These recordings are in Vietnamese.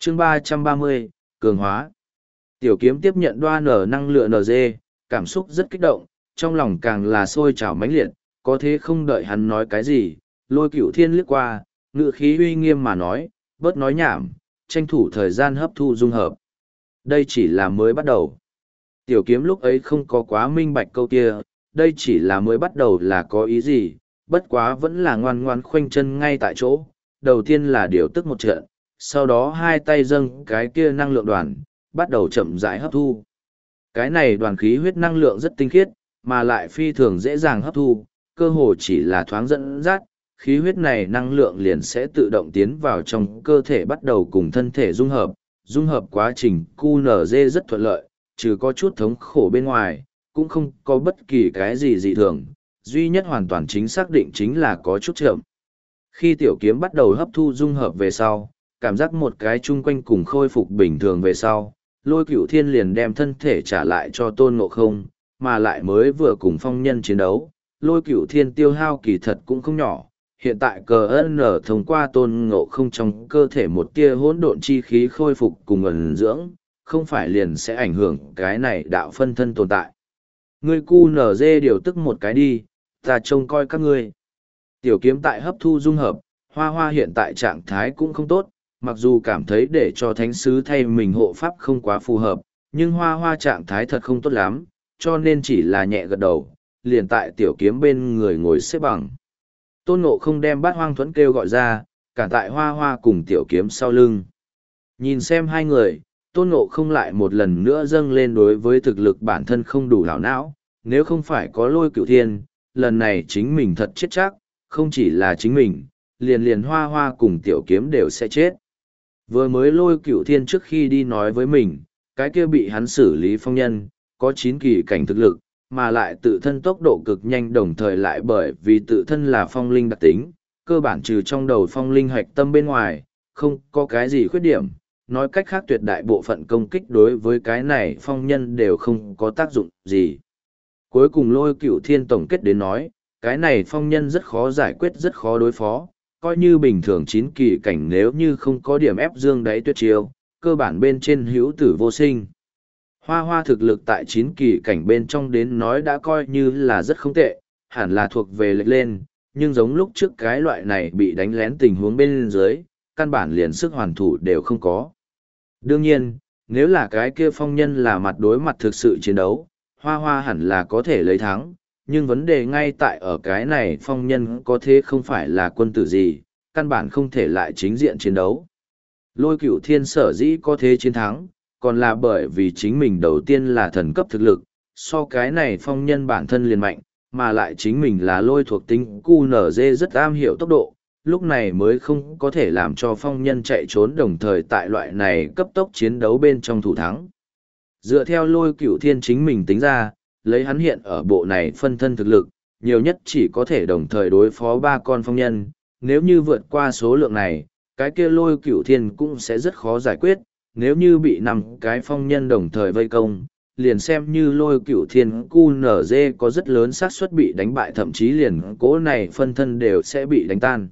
Chương 330, cường hóa. Tiểu kiếm tiếp nhận đoan nở năng lượng NG, cảm xúc rất kích động, trong lòng càng là sôi trào mãnh liệt, có thế không đợi hắn nói cái gì, Lôi Cửu Thiên liếc qua, ngữ khí uy nghiêm mà nói, bớt nói nhảm, tranh thủ thời gian hấp thu dung hợp. Đây chỉ là mới bắt đầu. Tiểu kiếm lúc ấy không có quá minh bạch câu kia, đây chỉ là mới bắt đầu là có ý gì, bất quá vẫn là ngoan ngoan khoanh chân ngay tại chỗ. Đầu tiên là điều tức một trận, sau đó hai tay dâng cái kia năng lượng đoàn, bắt đầu chậm rãi hấp thu. Cái này đoàn khí huyết năng lượng rất tinh khiết, mà lại phi thường dễ dàng hấp thu, cơ hồ chỉ là thoáng dẫn dắt, khí huyết này năng lượng liền sẽ tự động tiến vào trong cơ thể bắt đầu cùng thân thể dung hợp quá trình QNZ rất thuận lợi, trừ có chút thống khổ bên ngoài, cũng không có bất kỳ cái gì dị thường, duy nhất hoàn toàn chính xác định chính là có chút chậm. Khi tiểu kiếm bắt đầu hấp thu dung hợp về sau, cảm giác một cái chung quanh cùng khôi phục bình thường về sau, Lôi Cửu Thiên liền đem thân thể trả lại cho Tôn Ngộ Không, mà lại mới vừa cùng phong nhân chiến đấu, Lôi Cửu Thiên tiêu hao kỳ thật cũng không nhỏ. Hiện tại CN thông qua Tôn Ngộ Không trong cơ thể một tia hỗn độn chi khí khôi phục cùng ẩn dưỡng, không phải liền sẽ ảnh hưởng cái này đạo phân thân tồn tại. Ngươi QNZ điều tức một cái đi, ta trông coi các ngươi. Tiểu kiếm tại hấp thu dung hợp, Hoa Hoa hiện tại trạng thái cũng không tốt, mặc dù cảm thấy để cho thánh sứ thay mình hộ pháp không quá phù hợp, nhưng Hoa Hoa trạng thái thật không tốt lắm, cho nên chỉ là nhẹ gật đầu, liền tại tiểu kiếm bên người ngồi xếp bằng. Tôn Ngộ Không đem Bát Hoang Thuẫn kêu gọi ra, cả tại Hoa Hoa cùng tiểu kiếm sau lưng. Nhìn xem hai người, Tôn Ngộ Không lại một lần nữa dâng lên đối với thực lực bản thân không đủ hảo não, nếu không phải có Lôi Cửu Thiên, lần này chính mình thật chết chắc, không chỉ là chính mình, liền Hoa Hoa cùng tiểu kiếm đều sẽ chết. Vừa mới Lôi Cửu Thiên trước khi đi nói với mình, cái kia bị hắn xử lý phong nhân, có 9 kỳ cảnh thực lực, mà lại tự thân tốc độ cực nhanh đồng thời lại bởi vì tự thân là phong linh đặc tính, cơ bản trừ trong đầu phong linh hoạch tâm bên ngoài, không có cái gì khuyết điểm, nói cách khác tuyệt đại bộ phận công kích đối với cái này phong nhân đều không có tác dụng gì. Cuối cùng Lôi Cửu Thiên tổng kết đến nói, cái này phong nhân rất khó giải quyết rất khó đối phó, coi như bình thường 9 kỳ cảnh nếu như không có điểm ép dương đáy tuyệt chiêu, cơ bản bên trên hữu tử vô sinh. Hoa Hoa thực lực tại 9 kỳ cảnh bên trong đến nói đã coi như là rất không tệ, hẳn là thuộc về lệch lên, nhưng giống lúc trước cái loại này bị đánh lén tình huống bên dưới, căn bản liền sức hoàn thủ đều không có. Đương nhiên, nếu là cái kia phong nhân là mặt đối mặt thực sự chiến đấu, Hoa Hoa hẳn là có thể lấy thắng, nhưng vấn đề ngay tại ở cái này phong nhân có thế không phải là quân tử gì, căn bản không thể lại chính diện chiến đấu. Lôi Cửu Thiên sở dĩ có thế chiến thắng, còn là bởi vì chính mình đầu tiên là thần cấp thực lực, so cái này phong nhân bản thân liền mạnh, mà lại chính mình là lôi thuộc tính QNZ rất am hiểu tốc độ, lúc này mới không có thể làm cho phong nhân chạy trốn đồng thời tại loại này cấp tốc chiến đấu bên trong thủ thắng. Dựa theo Lôi Cửu Thiên chính mình tính ra, lấy hắn hiện ở bộ này phân thân thực lực, nhiều nhất chỉ có thể đồng thời đối phó 3 con phong nhân, nếu như vượt qua số lượng này, cái kia Lôi Cửu Thiên cũng sẽ rất khó giải quyết, nếu như bị 5 cái phong nhân đồng thời vây công, liền xem như Lôi Cửu Thiên QNZ có rất lớn xác suất bị đánh bại, thậm chí liền cỗ này phân thân đều sẽ bị đánh tan.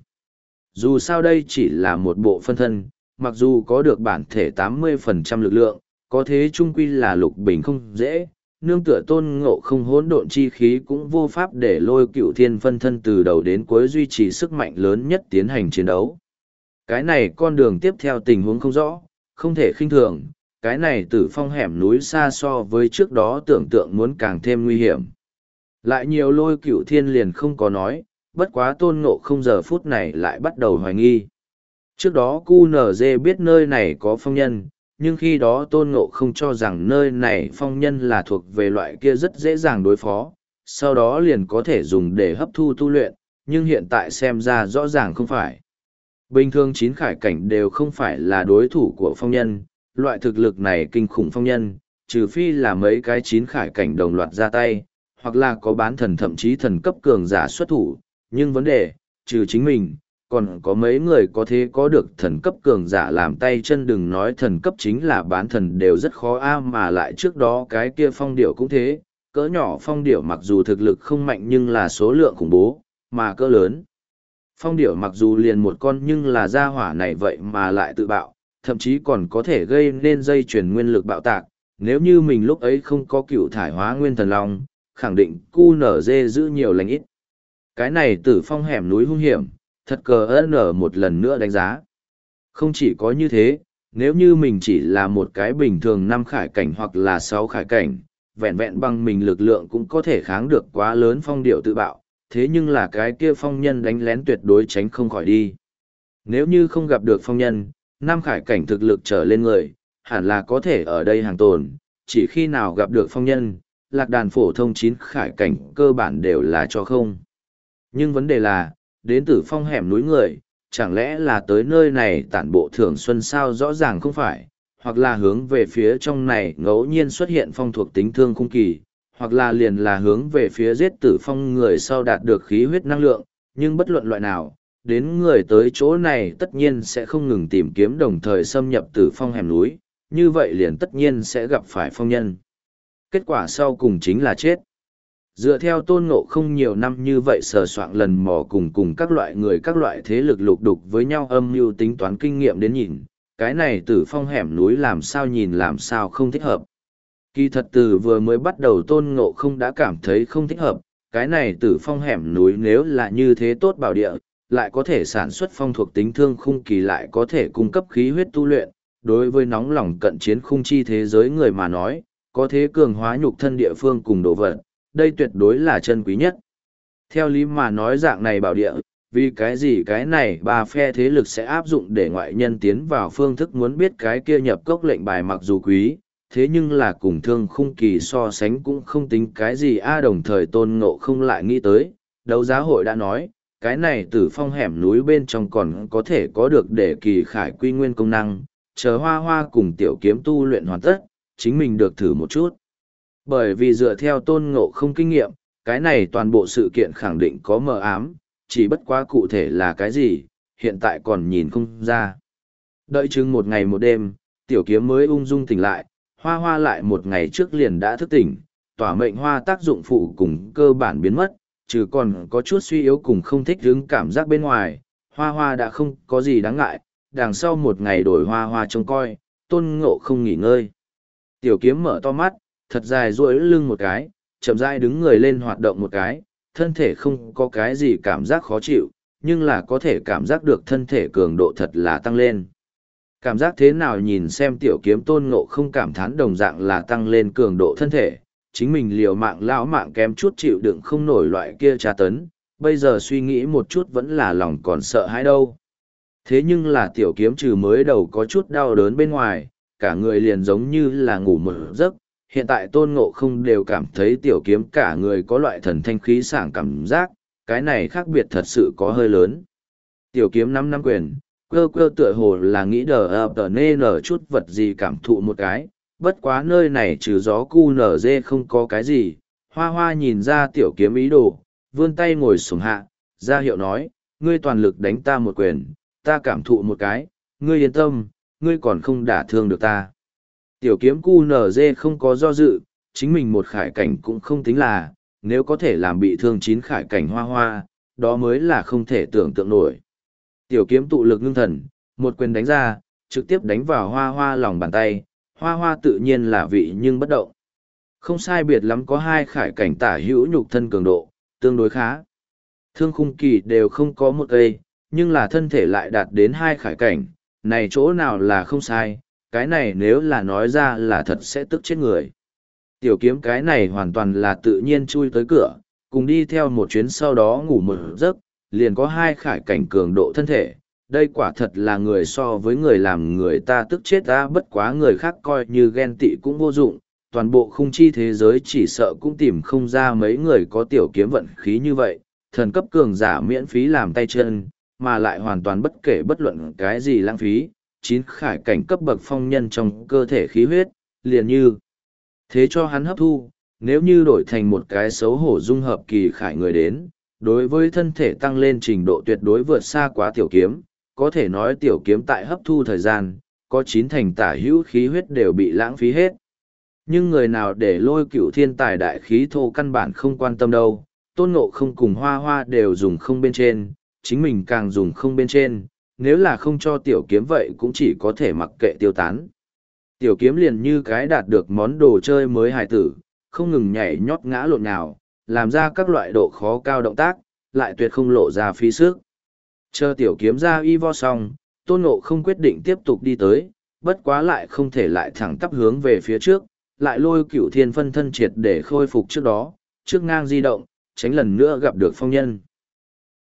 Dù sao đây chỉ là một bộ phân thân, mặc dù có được bản thể 80% lực lượng, có thế chung quy là lục bình không dễ, nương tựa Tôn Ngộ Không hỗn độn chi khí cũng vô pháp để Lôi Cửu Thiên phân thân từ đầu đến cuối duy trì sức mạnh lớn nhất tiến hành chiến đấu. Cái này con đường tiếp theo tình huống không rõ, không thể khinh thường, cái này Tử Phong hẻm núi xa so với trước đó tưởng tượng muốn càng thêm nguy hiểm. Lại nhiều Lôi Cửu Thiên liền không có nói, bất quá Tôn Ngộ Không giờ phút này lại bắt đầu hoài nghi. Trước đó QNZ biết nơi này có phong nhân, nhưng khi đó Tôn Ngộ Không cho rằng nơi này phong nhân là thuộc về loại kia rất dễ dàng đối phó, sau đó liền có thể dùng để hấp thu tu luyện, nhưng hiện tại xem ra rõ ràng không phải. Bình thường 9 khải cảnh đều không phải là đối thủ của phong nhân, loại thực lực này kinh khủng phong nhân, trừ phi là mấy cái 9 khải cảnh đồng loạt ra tay, hoặc là có bán thần thậm chí thần cấp cường giả xuất thủ, nhưng vấn đề, trừ chính mình, còn có mấy người có thế có được thần cấp cường giả làm tay chân, đừng nói thần cấp chính là bán thần đều rất khó mà lại trước đó cái kia phong điểu cũng thế, cỡ nhỏ phong điểu mặc dù thực lực không mạnh nhưng là số lượng khủng bố, mà cỡ lớn. Phong điểu mặc dù liền một con nhưng là gia hỏa này vậy mà lại tự bạo, thậm chí còn có thể gây nên dây chuyển nguyên lực bạo tạc. Nếu như mình lúc ấy không có cựu thải hóa nguyên thần long, khẳng định QNZ giữ nhiều lành ít. Cái này Tử Phong hẻm núi hung hiểm, thật cờ ơn một lần nữa đánh giá. Không chỉ có như thế, nếu như mình chỉ là một cái bình thường 5 khải cảnh hoặc là 6 khải cảnh, vẹn vẹn bằng mình lực lượng cũng có thể kháng được quá lớn phong điệu tự bạo, thế nhưng là cái kia phong nhân đánh lén tuyệt đối tránh không khỏi đi. Nếu như không gặp được phong nhân, 5 khải cảnh thực lực trở lên người, hẳn là có thể ở đây hàng tồn, chỉ khi nào gặp được phong nhân, lạc đàn phổ thông 9 khải cảnh cơ bản đều là cho không. Nhưng vấn đề là, đến từ phong hẻm núi người, chẳng lẽ là tới nơi này tản bộ thường xuân sao rõ ràng không phải, hoặc là hướng về phía trong này ngẫu nhiên xuất hiện phong thuộc tính thương khung kỳ, hoặc là liền là hướng về phía giết tử phong người sau đạt được khí huyết năng lượng, nhưng bất luận loại nào, đến người tới chỗ này tất nhiên sẽ không ngừng tìm kiếm đồng thời xâm nhập tử phong hẻm núi, như vậy liền tất nhiên sẽ gặp phải phong nhân. Kết quả sau cùng chính là chết. Dựa theo Tôn Ngộ không nhiều năm như vậy sờ soạn lần mò cùng các loại người các loại thế lực lục đục với nhau âm mưu tính toán kinh nghiệm đến nhìn, cái này Tử Phong hẻm núi làm sao nhìn làm sao không thích hợp. Kỳ thật từ vừa mới bắt đầu Tôn Ngộ không đã cảm thấy không thích hợp, cái này Tử Phong hẻm núi nếu là như thế tốt bảo địa, lại có thể sản xuất phong thuộc tính thương khung kỳ lại có thể cung cấp khí huyết tu luyện, đối với nóng lòng cận chiến khung chi thế giới người mà nói, có thế cường hóa nhục thân địa phương cùng đồ vật, đây tuyệt đối là chân quý nhất. Theo lý mà nói dạng này bảo địa, vì cái gì cái này ba phe thế lực sẽ áp dụng để ngoại nhân tiến vào phương thức muốn biết cái kia nhập cốc lệnh bài mặc dù quý, thế nhưng là cùng thương khung kỳ so sánh cũng không tính cái gì đồng thời Tôn Ngộ không lại nghĩ tới, đấu giá hội đã nói, cái này Tử Phong hẻm núi bên trong còn có thể có được để kỳ khải quy nguyên công năng, chờ Hoa Hoa cùng tiểu kiếm tu luyện hoàn tất, chính mình được thử một chút. Bởi vì dựa theo Tôn Ngộ không kinh nghiệm, cái này toàn bộ sự kiện khẳng định có mờ ám, chỉ bất quá cụ thể là cái gì, hiện tại còn nhìn không ra. Đợi chừng một ngày một đêm, tiểu kiếm mới ung dung tỉnh lại, Hoa Hoa lại một ngày trước liền đã thức tỉnh, tỏa mệnh hoa tác dụng phụ cùng cơ bản biến mất, trừ còn có chút suy yếu cùng không thích hứng cảm giác bên ngoài, Hoa Hoa đã không có gì đáng ngại, đằng sau một ngày đổi Hoa Hoa trông coi, Tôn Ngộ không nghỉ ngơi. Tiểu kiếm mở to mắt, thật dài duỗi lưng một cái, chậm rãi đứng người lên hoạt động một cái, thân thể không có cái gì cảm giác khó chịu, nhưng là có thể cảm giác được thân thể cường độ thật là tăng lên. Cảm giác thế nào nhìn xem tiểu kiếm Tôn Ngộ không cảm thán đồng dạng là tăng lên cường độ thân thể, chính mình liều mạng lão mạng kém chút chịu đựng không nổi loại kia tra tấn, bây giờ suy nghĩ một chút vẫn là lòng còn sợ hãi đâu. Thế nhưng là tiểu kiếm trừ mới đầu có chút đau đớn bên ngoài, cả người liền giống như là ngủ một giấc, hiện tại Tôn Ngộ không đều cảm thấy tiểu kiếm cả người có loại thần thanh khí sảng cảm giác, cái này khác biệt thật sự có hơi lớn. Tiểu kiếm năm quyền, cơ tựa hồ là nghĩ nên nở chút vật gì cảm thụ một cái, bất quá nơi này trừ gió cu nở dê không có cái gì, Hoa Hoa nhìn ra tiểu kiếm ý đồ, vươn tay ngồi xuống hạ, ra hiệu nói, ngươi toàn lực đánh ta một quyền, ta cảm thụ một cái, ngươi yên tâm, ngươi còn không đả thương được ta. Tiểu kiếm QNZ không có do dự, chính mình một khải cảnh cũng không tính là, nếu có thể làm bị thương 9 khải cảnh Hoa Hoa, đó mới là không thể tưởng tượng nổi. Tiểu kiếm tụ lực ngưng thần, một quyền đánh ra, trực tiếp đánh vào Hoa Hoa lòng bàn tay, Hoa Hoa tự nhiên là vị nhưng bất động. Không sai biệt lắm có 2 khải cảnh tả hữu nhục thân cường độ, tương đối khá. Thương khung kỳ đều không có một cây, nhưng là thân thể lại đạt đến 2 khải cảnh, này chỗ nào là không sai, cái này nếu là nói ra là thật sẽ tức chết người. Tiểu kiếm cái này hoàn toàn là tự nhiên chui tới cửa, cùng đi theo một chuyến sau đó ngủ một giấc, liền có 2 khải cảnh cường độ thân thể. Đây quả thật là người so với người làm người ta tức chết ta, bất quá người khác coi như ghen tị cũng vô dụng, toàn bộ khung chi thế giới chỉ sợ cũng tìm không ra mấy người có tiểu kiếm vận khí như vậy, thần cấp cường giả miễn phí làm tay chân, mà lại hoàn toàn bất kể bất luận cái gì lãng phí, 9 khải cảnh cấp bậc phong nhân trong cơ thể khí huyết, liền như thế cho hắn hấp thu, nếu như đổi thành một cái xấu hổ dung hợp kỳ khải người đến, đối với thân thể tăng lên trình độ tuyệt đối vượt xa quá tiểu kiếm, có thể nói tiểu kiếm tại hấp thu thời gian, có 9 thành tả hữu khí huyết đều bị lãng phí hết. Nhưng người nào để lôi cựu thiên tài đại khí thô căn bản không quan tâm đâu, Tôn Ngộ không cùng Hoa Hoa đều dùng không bên trên, chính mình càng dùng không bên trên, nếu là không cho tiểu kiếm vậy cũng chỉ có thể mặc kệ tiêu tán. Tiểu kiếm liền như cái đạt được món đồ chơi mới hài tử, không ngừng nhảy nhót ngã lộn nào, làm ra các loại độ khó cao động tác, lại tuyệt không lộ ra phí sức. Chờ tiểu kiếm ra y vo xong, Tôn Ngộ không quyết định tiếp tục đi tới, bất quá lại không thể lại thẳng tắp hướng về phía trước, lại lôi Cửu Thiên phân thân triệt để khôi phục trước đó, trước ngang di động, tránh lần nữa gặp được phong nhân.